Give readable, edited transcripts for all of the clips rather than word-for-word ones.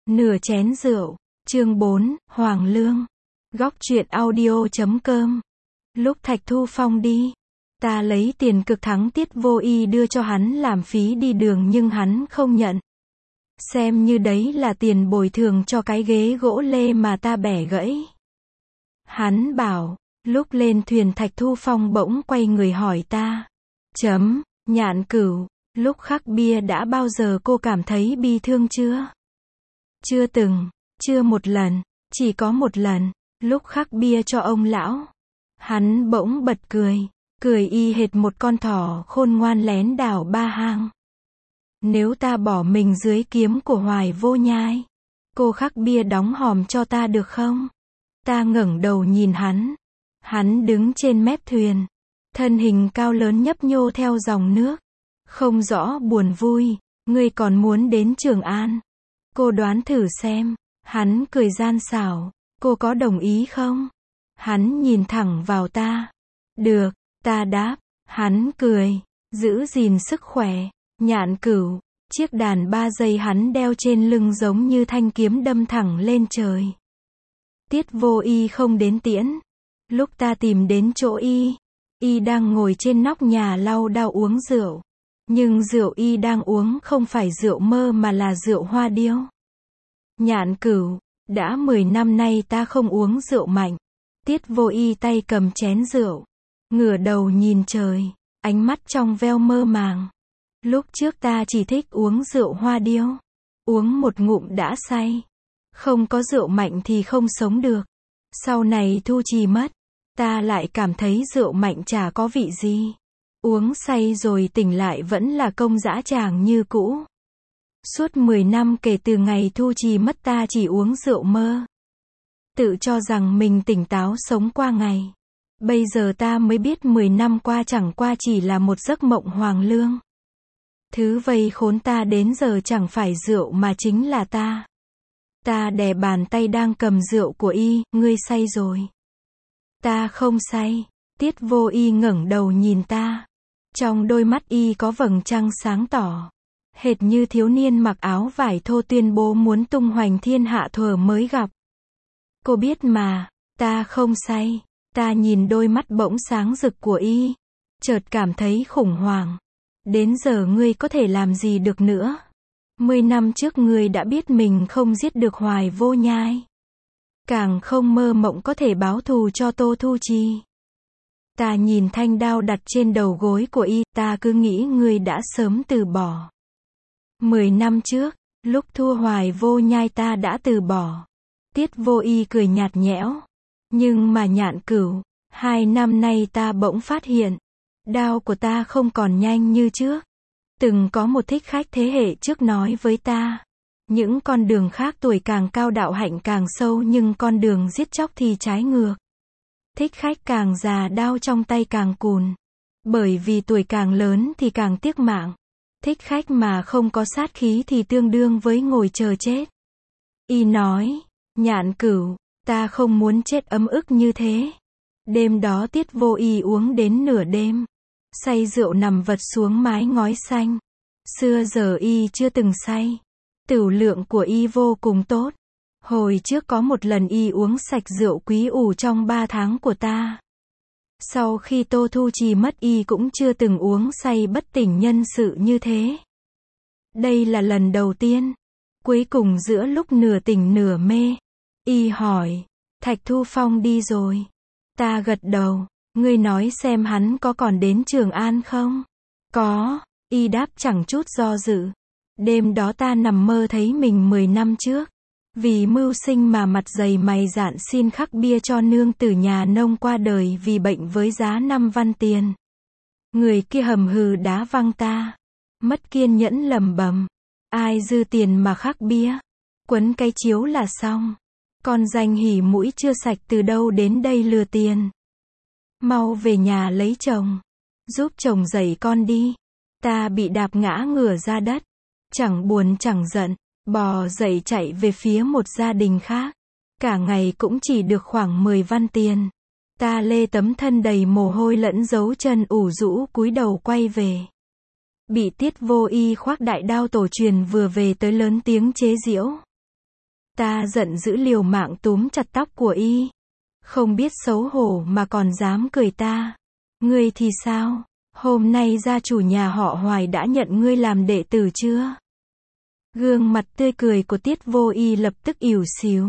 Nửa chén rượu. Chương 4, Hoàng Lương. Góc truyện audio.com. Lúc Thạch Thu Phong đi, ta lấy tiền cực thắng Tiết Vô Y đưa cho hắn làm phí đi đường nhưng hắn không nhận. Xem như đấy là tiền bồi thường cho cái ghế gỗ lê mà ta bẻ gãy. Hắn bảo, lúc lên thuyền Thạch Thu Phong bỗng quay người hỏi ta. Nhạn Cửu, lúc khắc bia đã bao giờ cô cảm thấy bi thương chưa? Chưa từng, chưa một lần, chỉ có một lần, lúc khắc bia cho ông lão. Hắn bỗng bật cười, cười y hệt một con thỏ khôn ngoan lén đào ba hang. Nếu ta bỏ mình dưới kiếm của Hoài Vô Nhai, cô khắc bia đóng hòm cho ta được không? Ta ngẩng đầu nhìn hắn. Hắn đứng trên mép thuyền, thân hình cao lớn nhấp nhô theo dòng nước. Không rõ buồn vui, ngươi còn muốn đến Trường An. Cô đoán thử xem. Hắn cười gian xảo, cô có đồng ý không? Hắn nhìn thẳng vào ta. Được, ta đáp. Hắn cười, giữ gìn sức khỏe. Nhạn Cửu, chiếc đàn 3 giây hắn đeo trên lưng giống như thanh kiếm đâm thẳng lên trời. Tiết Vô Y không đến tiễn. Lúc ta tìm đến chỗ y đang ngồi trên nóc nhà lau đao uống rượu. Nhưng rượu y đang uống không phải rượu mơ mà là rượu hoa điêu. Nhạn Cửu, đã 10 năm nay ta không uống rượu mạnh. Tiết Vô Y tay cầm chén rượu, ngửa đầu nhìn trời, ánh mắt trong veo mơ màng. Lúc trước ta chỉ thích uống rượu hoa điêu, uống một ngụm đã say. Không có rượu mạnh thì không sống được. Sau này Thu Trì mất, ta lại cảm thấy rượu mạnh chả có vị gì. Uống say rồi tỉnh lại vẫn là công dã tràng như cũ. Suốt 10 năm kể từ ngày Thu Trì mất ta chỉ uống rượu mơ. Tự cho rằng mình tỉnh táo sống qua ngày. Bây giờ ta mới biết 10 năm qua chẳng qua chỉ là một giấc mộng hoàng lương. Thứ vây khốn ta đến giờ chẳng phải rượu mà chính là ta. Ta đè bàn tay đang cầm rượu của y, ngươi say rồi. Ta không say. Tiết Vô Y ngẩng đầu nhìn ta. Trong đôi mắt y có vầng trăng sáng tỏ. Hệt như thiếu niên mặc áo vải thô tuyên bố muốn tung hoành thiên hạ thuở mới gặp. Cô biết mà, ta không say. Ta nhìn đôi mắt bỗng sáng rực của y, chợt cảm thấy khủng hoảng. Đến giờ ngươi có thể làm gì được nữa? 10 năm trước ngươi đã biết mình không giết được Hoài Vô Nhai. Càng không mơ mộng có thể báo thù cho Tô Thu Trì. Ta nhìn thanh đao đặt trên đầu gối của y, ta cứ nghĩ ngươi đã sớm từ bỏ. 10 năm trước, lúc thua Hoài Vô Nhai ta đã từ bỏ. Tiết Vô Y cười nhạt nhẽo. Nhưng mà Nhạn Cửu, 2 năm nay ta bỗng phát hiện, đao của ta không còn nhanh như trước. Từng có một thích khách thế hệ trước nói với ta, những con đường khác tuổi càng cao đạo hạnh càng sâu nhưng con đường giết chóc thì trái ngược. Thích khách càng già đao trong tay càng cùn. Bởi vì tuổi càng lớn thì càng tiếc mạng. Thích khách mà không có sát khí thì tương đương với ngồi chờ chết. Y nói, Nhạn Cửu, ta không muốn chết ấm ức như thế. Đêm đó Tiết Vô Y uống đến nửa đêm. Say rượu nằm vật xuống mái ngói xanh. Xưa giờ y chưa từng say. Tửu lượng của y vô cùng tốt. Hồi trước có một lần y uống sạch rượu quý ủ trong 3 tháng của ta. Sau khi Tô Thu Trì mất y cũng chưa từng uống say bất tỉnh nhân sự như thế. Đây là lần đầu tiên. Cuối cùng giữa lúc nửa tỉnh nửa mê, y hỏi, Thạch Thu Phong đi rồi. Ta gật đầu, ngươi nói xem hắn có còn đến Trường An không? Có, y đáp chẳng chút do dự. Đêm đó ta nằm mơ thấy mình 10 năm trước. Vì mưu sinh mà mặt dày mày dạn xin khắc bia cho nương tử nhà nông qua đời vì bệnh với giá 5 văn tiền. Người kia hầm hừ đá văng ta. Mất kiên nhẫn lẩm bẩm. Ai dư tiền mà khắc bia? Quấn cái chiếu là xong. Con danh hỉ mũi chưa sạch từ đâu đến đây lừa tiền. Mau về nhà lấy chồng. Giúp chồng dạy con đi. Ta bị đạp ngã ngửa ra đất. Chẳng buồn chẳng giận. Bò dậy chạy về phía một gia đình khác. Cả ngày cũng chỉ được khoảng 10 văn tiền. Ta lê tấm thân đầy mồ hôi lẫn dấu chân ủ rũ cúi đầu quay về. Bị Tiết Vô Y khoác đại đao tổ truyền vừa về tới lớn tiếng chế giễu. Ta giận dữ liều mạng túm chặt tóc của y. Không biết xấu hổ mà còn dám cười ta. Ngươi thì sao? Hôm nay gia chủ nhà họ Hoài đã nhận ngươi làm đệ tử chưa? Gương mặt tươi cười của Tiết Vô Y lập tức ỉu xìu.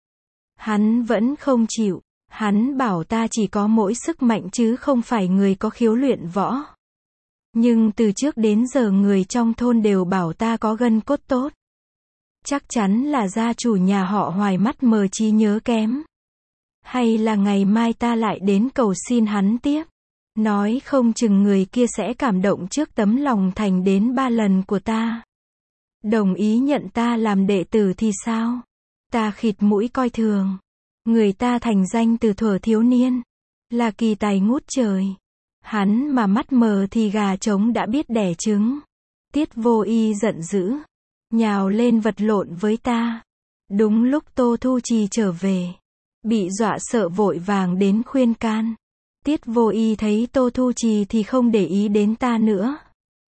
Hắn vẫn không chịu. Hắn bảo ta chỉ có mỗi sức mạnh chứ không phải người có khiếu luyện võ. Nhưng từ trước đến giờ người trong thôn đều bảo ta có gân cốt tốt. Chắc chắn là gia chủ nhà họ Hoài mắt mờ trí nhớ kém. Hay là ngày mai ta lại đến cầu xin hắn tiếp. Nói không chừng người kia sẽ cảm động trước tấm lòng thành đến 3 lần của ta. Đồng ý nhận ta làm đệ tử thì sao? Ta khịt mũi coi thường. Người ta thành danh từ thuở thiếu niên. Là kỳ tài ngút trời. Hắn mà mắt mờ thì gà trống đã biết đẻ trứng. Tiết Vô Y giận dữ. Nhào lên vật lộn với ta. Đúng lúc Tô Thu Trì trở về. Bị dọa sợ vội vàng đến khuyên can. Tiết Vô Y thấy Tô Thu Trì thì không để ý đến ta nữa.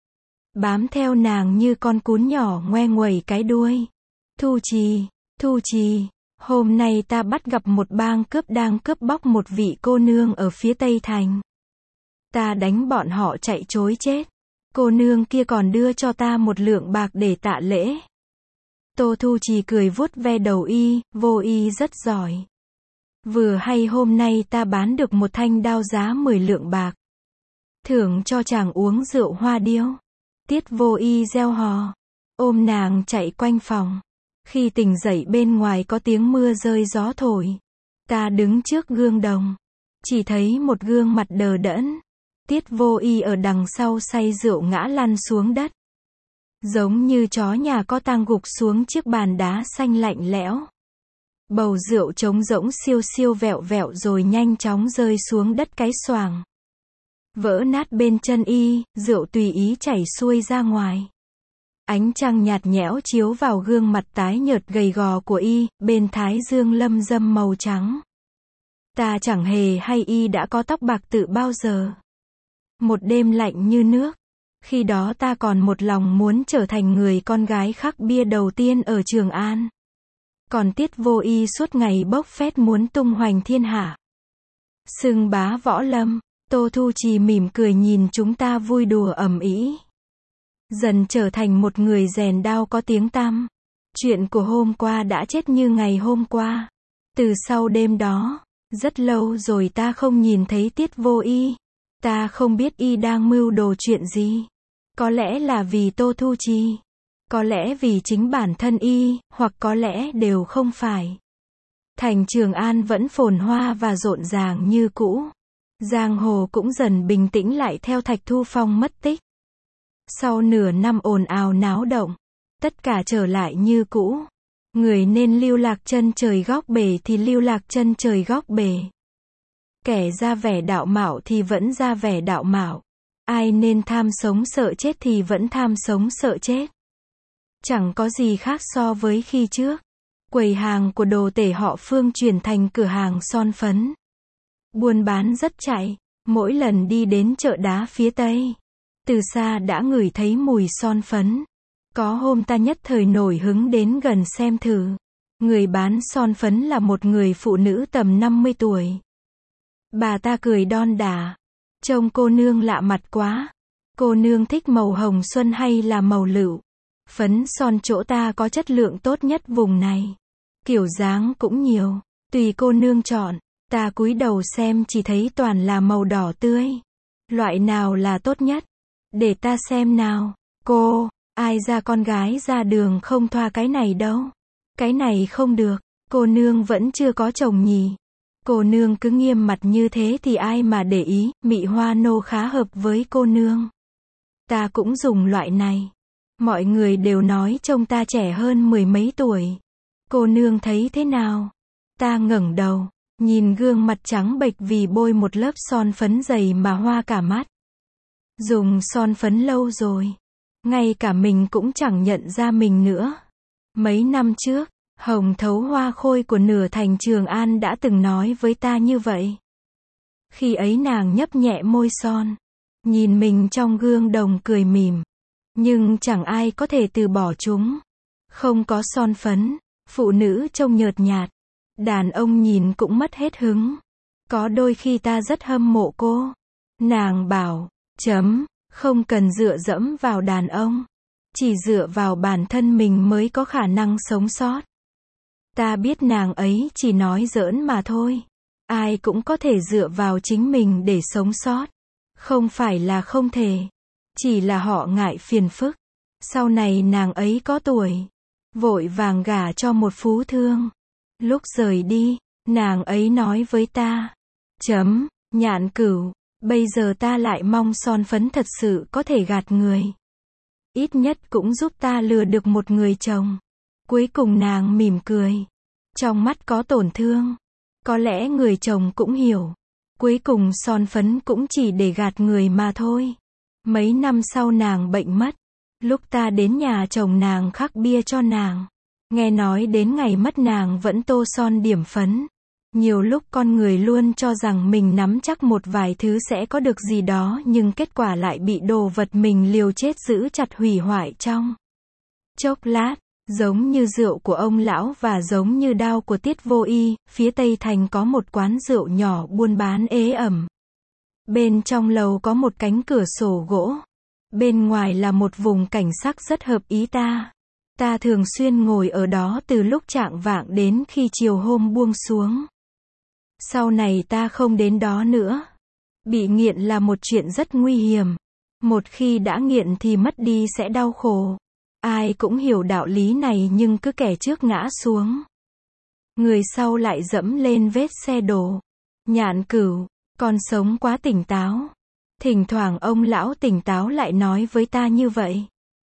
Bám theo nàng như con cún nhỏ ngoe nguẩy cái đuôi. Thu Trì, hôm nay ta bắt gặp một bang cướp đang cướp bóc một vị cô nương ở phía Tây Thành. Ta đánh bọn họ chạy trối chết. Cô nương kia còn đưa cho ta 1 lượng bạc để tạ lễ. Tô Thu Trì cười vuốt ve đầu y, Vô Y rất giỏi. Vừa hay hôm nay ta bán được một thanh đao giá 10 lượng bạc. Thưởng cho chàng uống rượu hoa điêu. Tiết Vô Y reo hò. Ôm nàng chạy quanh phòng. Khi tỉnh dậy bên ngoài có tiếng mưa rơi gió thổi. Ta đứng trước gương đồng. Chỉ thấy một gương mặt đờ đẫn. Tiết Vô Y ở đằng sau say rượu ngã lăn xuống đất. Giống như chó nhà có tang gục xuống chiếc bàn đá xanh lạnh lẽo. Bầu rượu trống rỗng siêu siêu vẹo vẹo rồi nhanh chóng rơi xuống đất cái xoàng. Vỡ nát bên chân y, rượu tùy ý chảy xuôi ra ngoài. Ánh trăng nhạt nhẽo chiếu vào gương mặt tái nhợt gầy gò của y, bên thái dương lâm râm màu trắng. Ta chẳng hề hay y đã có tóc bạc từ bao giờ. Một đêm lạnh như nước. Khi đó ta còn một lòng muốn trở thành người con gái khắc bia đầu tiên ở Trường An. Còn Tiết Vô Y suốt ngày bốc phét muốn tung hoành thiên hạ. Xưng bá võ lâm. Tô Thu Trì mỉm cười nhìn chúng ta vui đùa ầm ĩ. Dần trở thành một người rèn đao có tiếng tăm. Chuyện của hôm qua đã chết như ngày hôm qua. Từ sau đêm đó, rất lâu rồi ta không nhìn thấy Tiết Vô Y. Ta không biết y đang mưu đồ chuyện gì. Có lẽ là vì Tô Thu Trì. Có lẽ vì chính bản thân y, hoặc có lẽ đều không phải. Thành Trường An vẫn phồn hoa và rộn ràng như cũ. Giang hồ cũng dần bình tĩnh lại theo Thạch Thu Phong mất tích. Sau nửa năm ồn ào náo động, tất cả trở lại như cũ. Người nên lưu lạc chân trời góc bể thì lưu lạc chân trời góc bể. Kẻ ra vẻ đạo mạo thì vẫn ra vẻ đạo mạo. Ai nên tham sống sợ chết thì vẫn tham sống sợ chết. Chẳng có gì khác so với khi trước. Quầy hàng của đồ tể họ Phương chuyển thành cửa hàng son phấn. Buôn bán rất chạy. Mỗi lần đi đến chợ đá phía Tây, từ xa đã ngửi thấy mùi son phấn. Có hôm ta nhất thời nổi hứng đến gần xem thử. Người bán son phấn là một người phụ nữ tầm 50 tuổi. Bà ta cười đon đả. Trông cô nương lạ mặt quá. Cô nương thích màu hồng xuân hay là màu lựu? Phấn son chỗ ta có chất lượng tốt nhất vùng này. Kiểu dáng cũng nhiều. Tùy cô nương chọn. Ta cúi đầu xem chỉ thấy toàn là màu đỏ tươi. Loại nào là tốt nhất? Để ta xem nào. Cô, ai ra con gái ra đường không thoa cái này đâu. Cái này không được. Cô nương vẫn chưa có chồng nhỉ. Cô nương cứ nghiêm mặt như thế thì ai mà để ý. Mị Hoa nô khá hợp với cô nương. Ta cũng dùng loại này. Mọi người đều nói trông ta trẻ hơn 10 mấy tuổi. Cô nương thấy thế nào? Ta ngẩng đầu, nhìn gương mặt trắng bệch vì bôi một lớp son phấn dày mà hoa cả mắt. Dùng son phấn lâu rồi. Ngay cả mình cũng chẳng nhận ra mình nữa. Mấy năm trước, Hồng Thấu Hoa Khôi của nửa thành Trường An đã từng nói với ta như vậy. Khi ấy nàng nhấp nhẹ môi son. Nhìn mình trong gương đồng cười mỉm. Nhưng chẳng ai có thể từ bỏ chúng. Không có son phấn, Phụ nữ trông nhợt nhạt. Đàn ông nhìn cũng mất hết hứng. Có đôi khi ta rất hâm mộ cô. Nàng bảo, không cần dựa dẫm vào đàn ông. Chỉ dựa vào bản thân mình mới có khả năng sống sót. Ta biết nàng ấy chỉ nói giỡn mà thôi. Ai cũng có thể dựa vào chính mình để sống sót. Không phải là không thể. Chỉ là họ ngại phiền phức. Sau này nàng ấy có tuổi. Vội vàng gả cho một phú thương. Lúc rời đi, nàng ấy nói với ta. Nhạn Cửu, bây giờ ta lại mong son phấn thật sự có thể gạt người. Ít nhất cũng giúp ta lừa được một người chồng. Cuối cùng nàng mỉm cười. Trong mắt có tổn thương. Có lẽ người chồng cũng hiểu. Cuối cùng son phấn cũng chỉ để gạt người mà thôi. Mấy năm sau nàng bệnh mất. Lúc ta đến nhà chồng nàng khắc bia cho nàng. Nghe nói đến ngày mất nàng vẫn tô son điểm phấn. Nhiều lúc con người luôn cho rằng mình nắm chắc một vài thứ sẽ có được gì đó nhưng kết quả lại bị đồ vật mình liều chết giữ chặt hủy hoại trong chốc lát. Giống như rượu của ông lão và giống như đao của Tiết Vô Y, phía Tây Thành có một quán rượu nhỏ buôn bán ế ẩm. Bên trong lầu có một cánh cửa sổ gỗ. Bên ngoài là một vùng cảnh sắc rất hợp ý ta. Ta thường xuyên ngồi ở đó từ lúc chạng vạng đến khi chiều hôm buông xuống. Sau này ta không đến đó nữa. Bị nghiện là một chuyện rất nguy hiểm. Một khi đã nghiện thì mất đi sẽ đau khổ. Ai cũng hiểu đạo lý này nhưng cứ kẻ trước ngã xuống. Người sau lại dẫm lên vết xe đổ. Nhạn Cửu, con sống quá tỉnh táo. Thỉnh thoảng ông lão tỉnh táo lại nói với ta như vậy.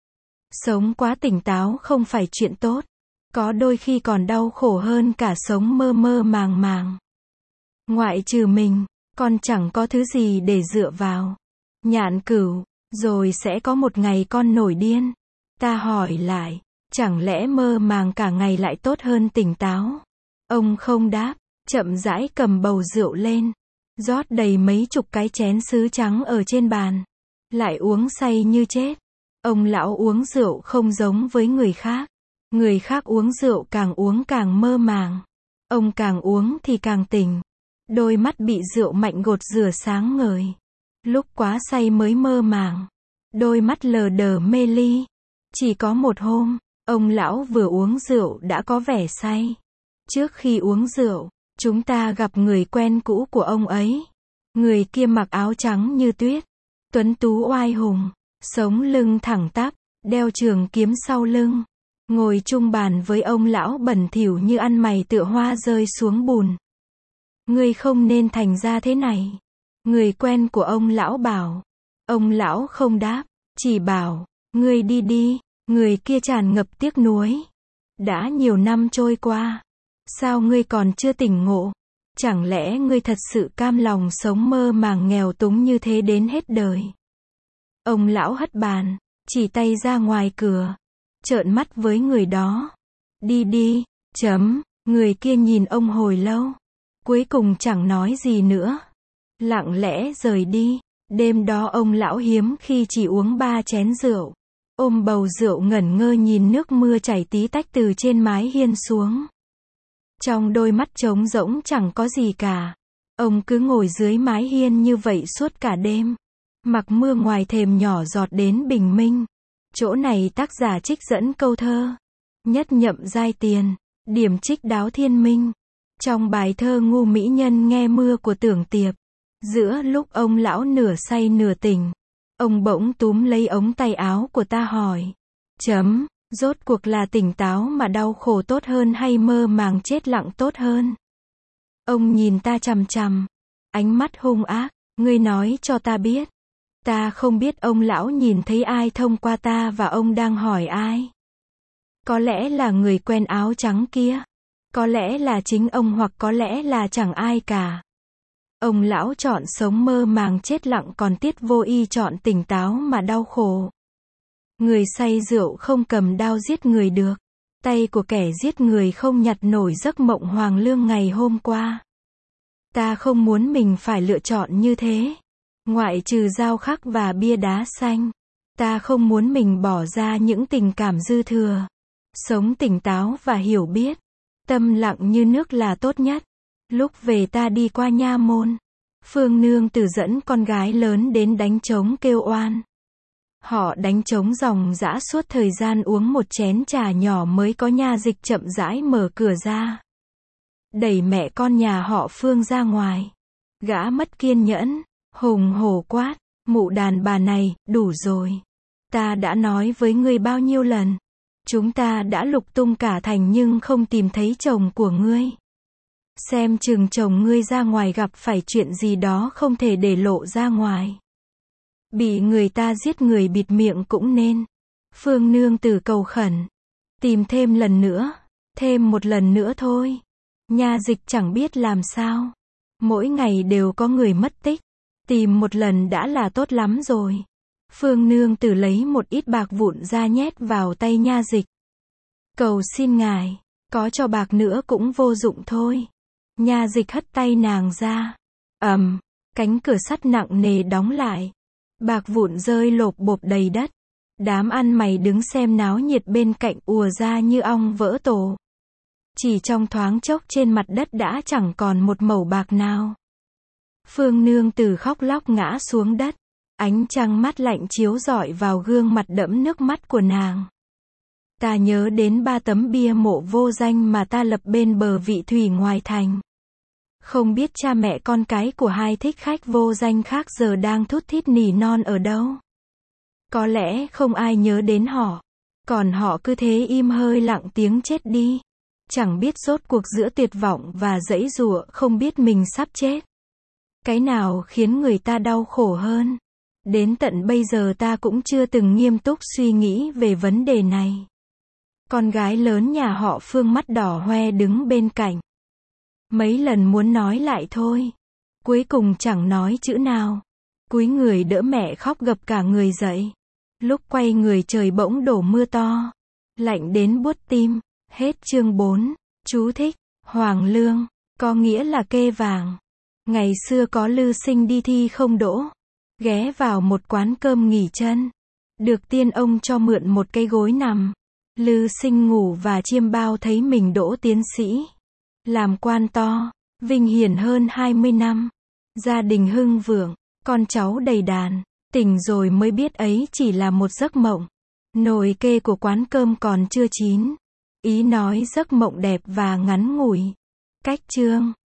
Sống quá tỉnh táo không phải chuyện tốt. Có đôi khi còn đau khổ hơn cả sống mơ mơ màng màng. Ngoại trừ mình, con chẳng có thứ gì để dựa vào. Nhạn Cửu, rồi sẽ có một ngày con nổi điên. Ta hỏi lại, chẳng lẽ mơ màng cả ngày lại tốt hơn tỉnh táo? Ông không đáp, chậm rãi cầm bầu rượu lên. Rót đầy mấy chục cái chén sứ trắng ở trên bàn. Lại uống say như chết. Ông lão uống rượu không giống với người khác. Người khác uống rượu uống càng mơ màng. Ông càng uống thì càng tỉnh. Đôi mắt bị rượu mạnh gột rửa sáng ngời. Lúc quá say mới mơ màng. Đôi mắt lờ đờ mê ly. Chỉ có một hôm, ông lão vừa uống rượu đã có vẻ say. Trước khi uống rượu, chúng ta gặp người quen cũ của ông ấy. Người kia mặc áo trắng như tuyết. Tuấn tú oai hùng. Sống lưng thẳng tắp, đeo trường kiếm sau lưng. Ngồi chung bàn với ông lão bẩn thỉu như ăn mày tựa hoa rơi xuống bùn. Ngươi không nên thành ra thế này. Người quen của ông lão bảo. Ông lão không đáp, chỉ bảo, ngươi đi đi. Người kia tràn ngập tiếc nuối. Đã nhiều năm trôi qua. Sao ngươi còn chưa tỉnh ngộ? Chẳng lẽ ngươi thật sự cam lòng sống mơ màng nghèo túng như thế đến hết đời? Ông lão hất bàn, chỉ tay ra ngoài cửa. Trợn mắt với người đó. Đi đi, người kia nhìn ông hồi lâu. Cuối cùng chẳng nói gì nữa. Lặng lẽ rời đi. Đêm đó ông lão hiếm khi chỉ uống 3 chén rượu. Ôm bầu rượu ngẩn ngơ nhìn nước mưa chảy tí tách từ trên mái hiên xuống. Trong đôi mắt trống rỗng chẳng có gì cả. Ông cứ ngồi dưới mái hiên như vậy suốt cả đêm. Mặc mưa ngoài thềm nhỏ giọt đến bình minh. Chỗ này tác giả trích dẫn câu thơ. Nhất nhậm giai tiền. Điểm trích đáo thiên minh. Trong bài thơ Ngu Mỹ Nhân nghe mưa của Tưởng Tiệp. Giữa lúc ông lão nửa say nửa tỉnh. Ông bỗng túm lấy ống tay áo của ta hỏi. Rốt cuộc là tỉnh táo mà đau khổ tốt hơn hay mơ màng chết lặng tốt hơn? Ông nhìn ta chằm chằm. Ánh mắt hung ác. Ngươi nói cho ta biết. Ta không biết ông lão nhìn thấy ai thông qua ta và ông đang hỏi ai. Có lẽ là người quen áo trắng kia. Có lẽ là chính ông hoặc có lẽ là chẳng ai cả. Ông lão chọn sống mơ màng chết lặng còn Tiết Vô Y chọn tỉnh táo mà đau khổ. Người say rượu không cầm đao giết người được. Tay của kẻ giết người không nhặt nổi giấc mộng hoàng lương ngày hôm qua. Ta không muốn mình phải lựa chọn như thế. Ngoại trừ dao khắc và bia đá xanh. Ta không muốn mình bỏ ra những tình cảm dư thừa. Sống tỉnh táo và hiểu biết. Tâm lặng như nước là tốt nhất. Lúc về ta đi qua nha môn. Phương nương tử dẫn con gái lớn đến đánh trống kêu oan. Họ đánh trống ròng rã suốt thời gian uống một chén trà nhỏ mới có nha dịch chậm rãi mở cửa ra. Đẩy mẹ con nhà họ Phương ra ngoài. Gã mất kiên nhẫn, hùng hổ quát, mụ đàn bà này, đủ rồi. Ta đã nói với ngươi bao nhiêu lần. Chúng ta đã lục tung cả thành nhưng không tìm thấy chồng của ngươi. Xem chừng chồng ngươi ra ngoài gặp phải chuyện gì đó không thể để lộ ra ngoài. Bị người ta giết người bịt miệng cũng nên. Phương nương tử cầu khẩn. Tìm thêm lần nữa. Thêm một lần nữa thôi. Nha dịch chẳng biết làm sao. Mỗi ngày đều có người mất tích. Tìm một lần đã là tốt lắm rồi. Phương nương tử lấy một ít bạc vụn ra nhét vào tay nha dịch. Cầu xin ngài, có cho bạc nữa cũng vô dụng thôi. Nha dịch hất tay nàng ra. Cánh cửa sắt nặng nề đóng lại. Bạc vụn rơi lộp bộp đầy đất. Đám ăn mày đứng xem náo nhiệt bên cạnh ùa ra như ong vỡ tổ. Chỉ trong thoáng chốc trên mặt đất đã chẳng còn một mẩu bạc nào. Phương nương tử khóc lóc ngã xuống đất. Ánh trăng mát lạnh chiếu rọi vào gương mặt đẫm nước mắt của nàng. Ta nhớ đến 3 tấm bia mộ vô danh mà ta lập bên bờ vị thủy ngoài thành. Không biết cha mẹ con cái của hai thích khách vô danh khác giờ đang thút thít nỉ non ở đâu. Có lẽ không ai nhớ đến họ. Còn họ cứ thế im hơi lặng tiếng chết đi. Chẳng biết rốt cuộc giữa tuyệt vọng và giãy giụa không biết mình sắp chết. Cái nào khiến người ta đau khổ hơn? Đến tận bây giờ ta cũng chưa từng nghiêm túc suy nghĩ về vấn đề này. Con gái lớn nhà họ Phương mắt đỏ hoe đứng bên cạnh. Mấy lần muốn nói lại thôi. Cuối cùng chẳng nói chữ nào. Cúi người đỡ mẹ khóc gập cả người dậy. Lúc quay người trời bỗng đổ mưa to. Lạnh đến buốt tim. Hết chương 4. Chú thích. Hoàng lương. Có nghĩa là kê vàng. Ngày xưa có lư sinh đi thi không đỗ. Ghé vào một quán cơm nghỉ chân. Được tiên ông cho mượn một cái gối nằm. Lư sinh ngủ và chiêm bao thấy mình đỗ tiến sĩ. Làm quan to. Vinh hiển hơn 20 năm. Gia đình hưng vượng. Con cháu đầy đàn. Tỉnh rồi mới biết ấy chỉ là một giấc mộng. Nồi kê của quán cơm còn chưa chín. Ý nói giấc mộng đẹp và ngắn ngủi. Cách chương